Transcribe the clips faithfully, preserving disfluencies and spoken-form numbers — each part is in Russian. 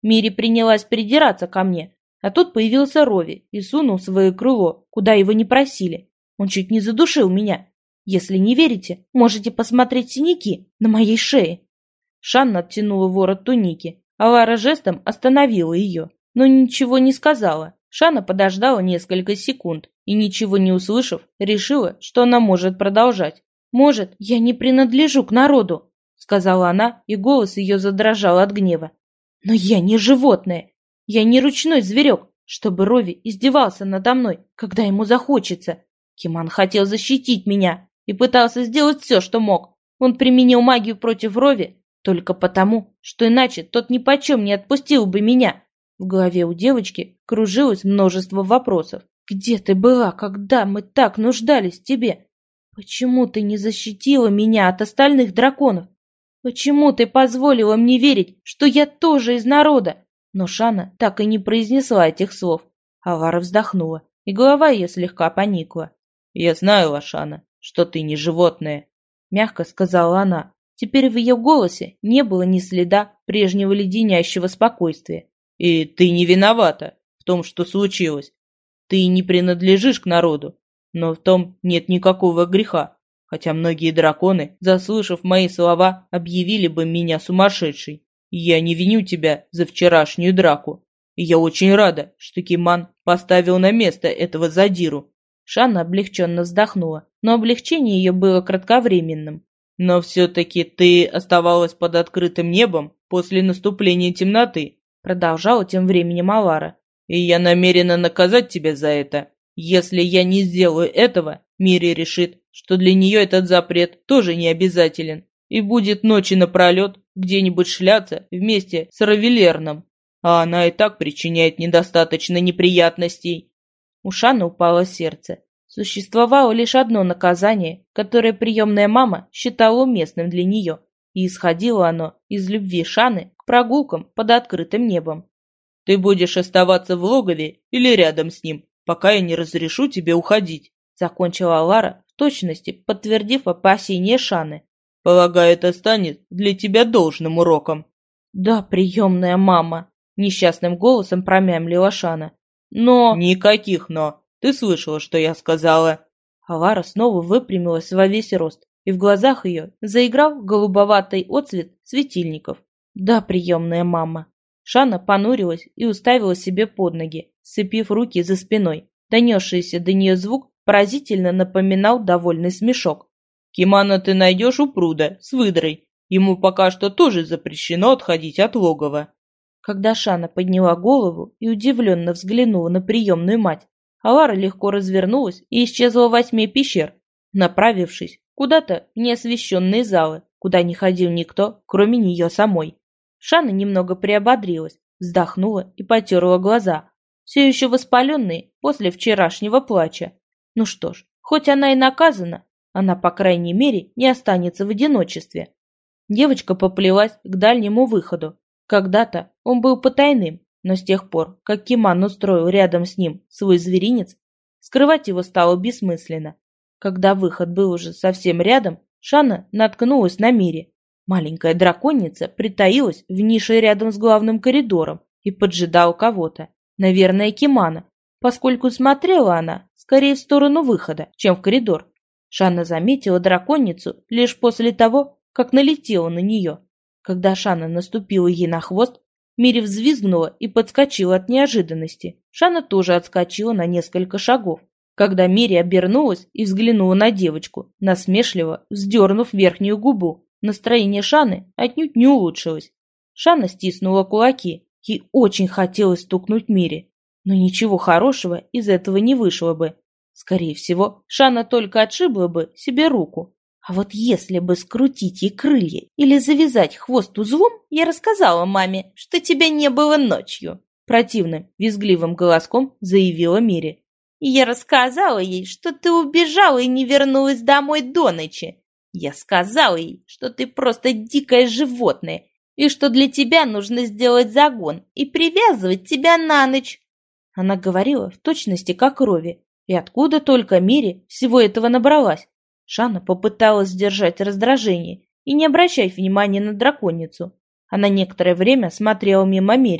Мири принялась придираться ко мне, а тут появился Рови и сунул свое крыло, куда его не просили. Он чуть не задушил меня. Если не верите, можете посмотреть синяки на моей шее. Шанна оттянула ворот туники, а Лара жестом остановила ее, но ничего не сказала. Шанна подождала несколько секунд и, ничего не услышав, решила, что она может продолжать. «Может, я не принадлежу к народу», — сказала она, и голос ее задрожал от гнева. «Но я не животное. Я не ручной зверек, чтобы Рови издевался надо мной, когда ему захочется. Киман хотел защитить меня и пытался сделать все, что мог. Он применил магию против Рови только потому, что иначе тот нипочем не отпустил бы меня». В голове у девочки кружилось множество вопросов. «Где ты была, когда мы так нуждались в тебе? Почему ты не защитила меня от остальных драконов? Почему ты позволила мне верить, что я тоже из народа?» Но Шанна так и не произнесла этих слов. А Лара вздохнула, и голова ее слегка поникла. «Я знаю, Лашана, что ты не животное», — мягко сказала она. Теперь в ее голосе не было ни следа прежнего леденящего спокойствия. «И ты не виновата в том, что случилось. Ты не принадлежишь к народу, но в том нет никакого греха, хотя многие драконы, заслышав мои слова, объявили бы меня сумасшедшей. Я не виню тебя за вчерашнюю драку, и я очень рада, что Киман поставил на место этого задиру». Шанна облегченно вздохнула, но облегчение ее было кратковременным. «Но все-таки ты оставалась под открытым небом после наступления темноты», продолжала тем временем Алара. «И я намерена наказать тебя за это. Если я не сделаю этого, Мири решит, что для нее этот запрет тоже не обязателен, и будет ночи напролет где-нибудь шляться вместе с Равелерном, а она и так причиняет недостаточно неприятностей». У Шанны упало сердце. Существовало лишь одно наказание, которое приемная мама считала уместным для нее, и исходило оно из любви Шанны к прогулкам под открытым небом. «Ты будешь оставаться в логове или рядом с ним, пока я не разрешу тебе уходить», закончила Лара, в точности подтвердив опасения Шанны. «Полагаю, это станет для тебя должным уроком». «Да, приемная мама», несчастным голосом промямлила Шанна. «Но...» «Никаких «но». Ты слышала, что я сказала?» А Лара снова выпрямилась во весь рост, и в глазах ее заиграл голубоватый отцвет светильников. «Да, приемная мама». Шанна понурилась и уставила себе под ноги, сцепив руки за спиной. Донесшийся до нее звук поразительно напоминал довольный смешок. «Кимана ты найдешь у пруда с выдрой. Ему пока что тоже запрещено отходить от логова». Когда Шанна подняла голову и удивленно взглянула на приемную мать, Алара легко развернулась и исчезла во тьме пещер, направившись куда-то в неосвещенные залы, куда не ходил никто, кроме нее самой. Шанна немного приободрилась, вздохнула и потерла глаза, все еще воспаленные после вчерашнего плача. Ну что ж, хоть она и наказана, она, по крайней мере, не останется в одиночестве. Девочка поплелась к дальнему выходу. Когда-то он был потайным, но с тех пор, как Киман устроил рядом с ним свой зверинец, скрывать его стало бессмысленно. Когда выход был уже совсем рядом, Шанна наткнулась на Мири. Маленькая драконица притаилась в нише рядом с главным коридором и поджидала кого-то, наверное, Кимана, поскольку смотрела она скорее в сторону выхода, чем в коридор. Шанна заметила драконицу лишь после того, как налетела на нее. Когда Шанна наступила ей на хвост, Мири взвизгнула и подскочила от неожиданности. Шанна тоже отскочила на несколько шагов. Когда Мири обернулась и взглянула на девочку, насмешливо вздернув верхнюю губу, настроение Шанны отнюдь не улучшилось. Шанна стиснула кулаки. Ей очень хотелось стукнуть Мири, но ничего хорошего из этого не вышло бы. Скорее всего, Шанна только отшибла бы себе руку. А вот если бы скрутить ей крылья или завязать хвост узлом, я рассказала маме, что тебя не было ночью. Противным, визгливым голоском заявила Мири. Я рассказала ей, что ты убежала и не вернулась домой до ночи. Я сказала ей, что ты просто дикое животное, и что для тебя нужно сделать загон и привязывать тебя на ночь. Она говорила в точности как Рови, и откуда только Мири всего этого набралась. Шанна попыталась сдержать раздражение и не обращать внимания на драконицу. Она некоторое время смотрела мимо Мири,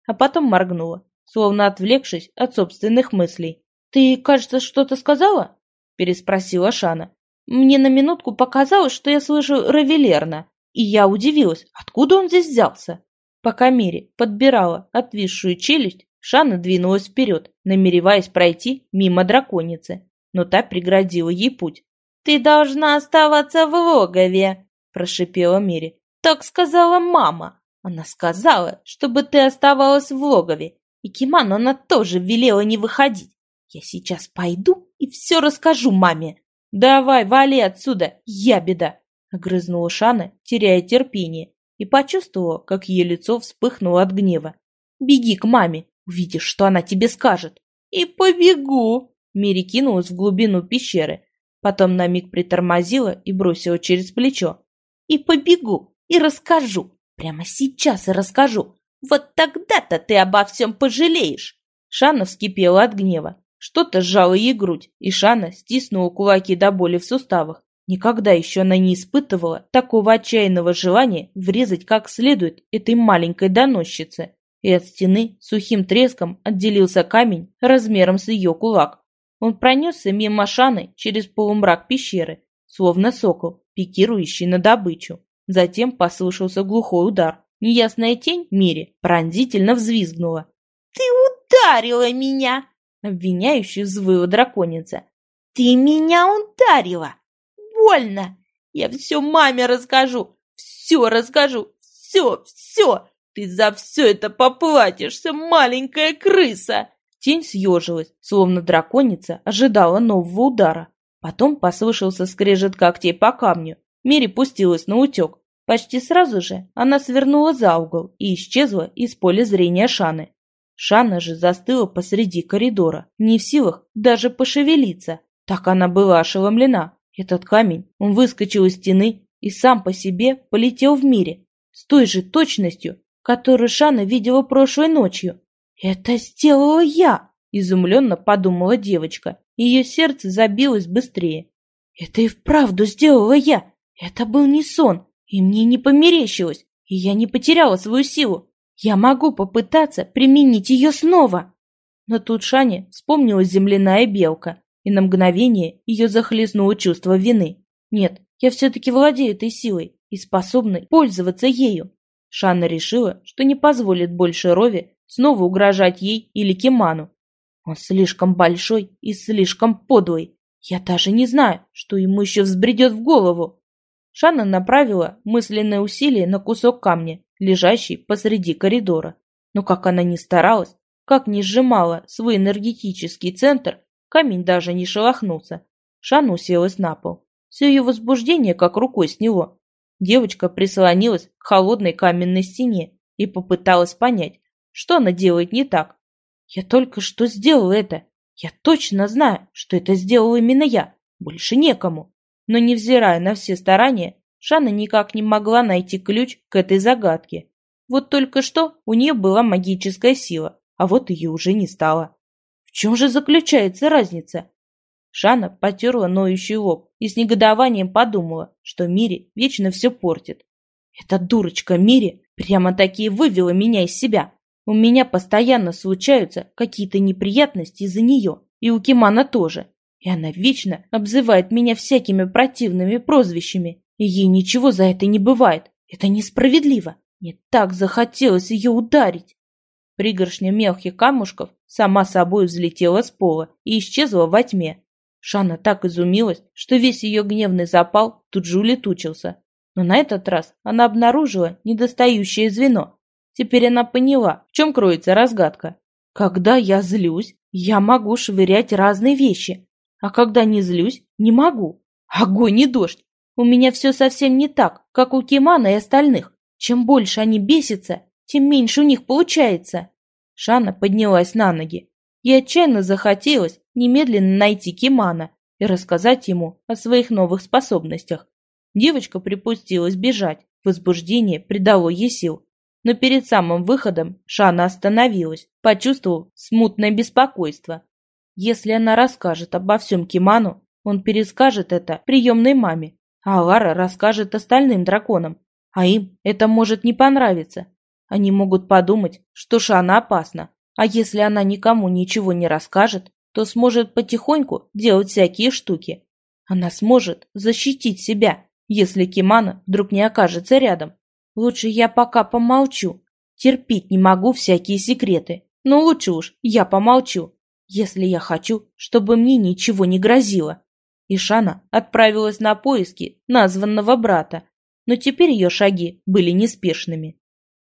а потом моргнула, словно отвлекшись от собственных мыслей. «Ты, кажется, что-то сказала?» – переспросила Шана. «Мне на минутку показалось, что я слышу Равелерна, и я удивилась, откуда он здесь взялся?» Пока Мири подбирала отвисшую челюсть, Шана двинулась вперед, намереваясь пройти мимо драконицы, но та преградила ей путь. «Ты должна оставаться в логове!» – прошипела Мири. «Так сказала мама. Она сказала, чтобы ты оставалась в логове, и Киману она тоже велела не выходить. Я сейчас пойду и все расскажу маме». «Давай, вали отсюда, ябеда!» – огрызнула Шана, теряя терпение, и почувствовала, как ее лицо вспыхнуло от гнева. «Беги к маме, увидишь, что она тебе скажет». «И побегу!» Мири кинулась в глубину пещеры, потом на миг притормозила и бросила через плечо. «И побегу, и расскажу, прямо сейчас и расскажу. Вот тогда-то ты обо всем пожалеешь!» Шана вскипела от гнева. Что-то сжало ей грудь, и Шана стиснула кулаки до боли в суставах. Никогда еще она не испытывала такого отчаянного желания врезать как следует этой маленькой доносчице. И от стены сухим треском отделился камень размером с ее кулак. Он пронесся мимо Шаны через полумрак пещеры, словно сокол, пикирующий на добычу. Затем послышался глухой удар. Неясная тень Мири пронзительно взвизгнула. «Ты ударила меня!» — обвиняюще взвыла драконица. «Ты меня ударила! Больно! Я все маме расскажу! Все расскажу! Все, все! Ты за все это поплатишься, маленькая крыса!» Тень съежилась, словно драконица ожидала нового удара. Потом послышался скрежет когтей по камню. Мири пустилась на утек. Почти сразу же она свернула за угол и исчезла из поля зрения Шаны. Шана же застыла посреди коридора, не в силах даже пошевелиться. Так она была ошеломлена. Этот камень, он выскочил из стены и сам по себе полетел в Мири, с той же точностью, которую Шана видела прошлой ночью. «Это сделала я!» – изумленно подумала девочка. Ее сердце забилось быстрее. «Это и вправду сделала я! Это был не сон, и мне не померещилось, и я не потеряла свою силу. Я могу попытаться применить ее снова!» Но тут Шане вспомнилась земляная белка, и на мгновение ее захлестнуло чувство вины. «Нет, я все-таки владею этой силой и способна пользоваться ею». Шана решила, что не позволит больше Рове снова угрожать ей или Киману. Он слишком большой и слишком подлый. Я даже не знаю, что ему еще взбредет в голову. Шана направила мысленное усилие на кусок камня, лежащий посреди коридора. Но как она ни старалась, как ни сжимала свой энергетический центр, камень даже не шелохнулся. Шана уселась на пол. Все ее возбуждение как рукой сняло. Девочка прислонилась к холодной каменной стене и попыталась понять, что она делает не так. «Я только что сделала это. Я точно знаю, что это сделал именно я. Больше некому». Но, невзирая на все старания, Шана никак не могла найти ключ к этой загадке. Вот только что у нее была магическая сила, а вот ее уже не стало. В чем же заключается разница? Шана потерла ноющий лоб и с негодованием подумала, что Мири вечно все портит. Эта дурочка Мири прямо-таки вывела меня из себя. У меня постоянно случаются какие-то неприятности из-за нее, и у Кимана тоже. И она вечно обзывает меня всякими противными прозвищами, и ей ничего за это не бывает. Это несправедливо. Мне так захотелось ее ударить. Пригоршня мелких камушков сама собой взлетела с пола и исчезла во тьме. Шана так изумилась, что весь ее гневный запал тут же улетучился. Но на этот раз она обнаружила недостающее звено. Теперь она поняла, в чем кроется разгадка. Когда я злюсь, я могу швырять разные вещи, а когда не злюсь, не могу. Огонь и дождь. У меня все совсем не так, как у Кимана и остальных. Чем больше они бесятся, тем меньше у них получается. Шана поднялась на ноги. Ей отчаянно захотелось немедленно найти Кимана и рассказать ему о своих новых способностях. Девочка припустилась бежать. Возбуждение придало ей сил. Но перед самым выходом Шана остановилась, почувствовав смутное беспокойство. Если она расскажет обо всем Киману, он перескажет это приемной маме, а Алара расскажет остальным драконам, а им это может не понравиться. Они могут подумать, что Шана опасна, а если она никому ничего не расскажет, то сможет потихоньку делать всякие штуки. Она сможет защитить себя, если Кимана вдруг не окажется рядом. Лучше я пока помолчу. Терпеть не могу всякие секреты. Но лучше уж я помолчу, если я хочу, чтобы мне ничего не грозило. Ишана отправилась на поиски названного брата, но теперь ее шаги были неспешными.